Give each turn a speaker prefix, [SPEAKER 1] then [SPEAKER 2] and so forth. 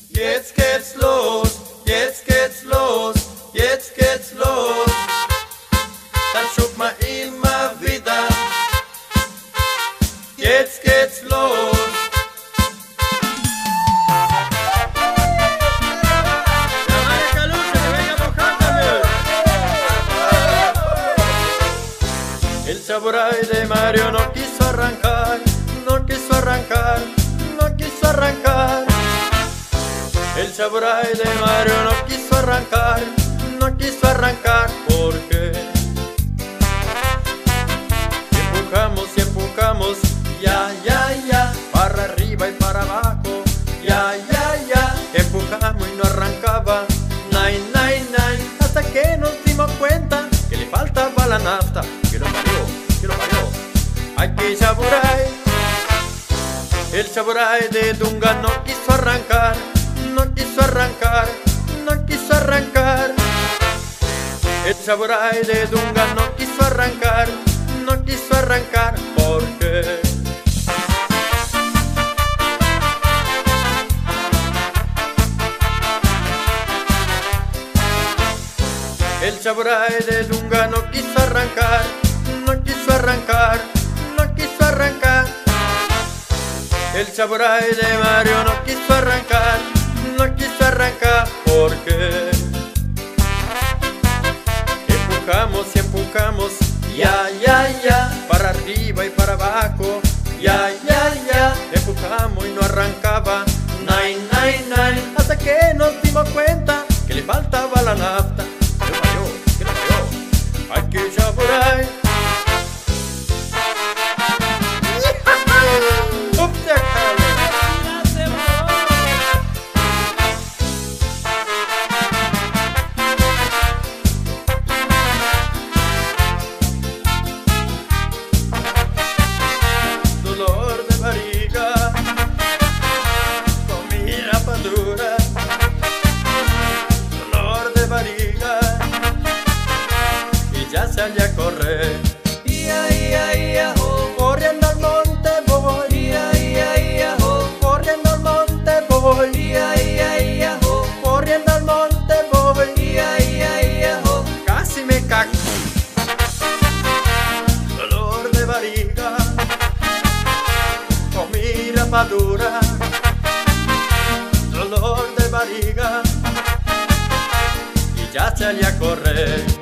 [SPEAKER 1] Jetzt geht's los, jetzt geht's los, jetzt geht's los. Das schaut man immer wieder. Jetzt geht's los. El samurái de Mario no quiso arrancar, no quiso arrancar, no quiso arrancar. El samurái de Mario no quiso arrancar, no quiso arrancar porque empujamos y empujamos, ya, ya, ya, para arriba y para abajo, ya, ya, ya, empujamos y no arrancaba, nine, nine, nine, hasta que nos dimos cuenta que le faltaba la nafta, que no parió, que no parió. Aquí samurái, el samurái de Dunga no quiso arrancar, no quiso arrancar, no quiso arrancar. El samurái de Dunga no quiso arrancar, no quiso arrancar porque el samurái de Dunga no quiso arrancar, no quiso arrancar, no quiso arrancar. El samurái de Mario no quiso arrancar, no quiso arrancar porque empujamos y empujamos, ya, ya, ya, para arriba y para abajo, ya, ya, ya, empujamos y no arrancaba, nine, nine, nine, hasta que nos dimos cuenta que le faltaba la nafta. ¿Qué no falló? ¿Qué no falló? Aquí samurái. Dolor de barriga, comida pan dura, dolor de barriga, y ya salí a correr.
[SPEAKER 2] Ia, ia, ia, ho.
[SPEAKER 1] Corriendo al monte voy,
[SPEAKER 2] Ia, ia, ia, ho.
[SPEAKER 1] corriendo al monte voy,
[SPEAKER 2] Ia, ia, ia, ho.
[SPEAKER 1] corriendo al monte voy,
[SPEAKER 2] Ia, ia, ia, ho.
[SPEAKER 1] casi me cago. Dolor de barriga, comida madura, dolor de barriga, y ya salí a correr.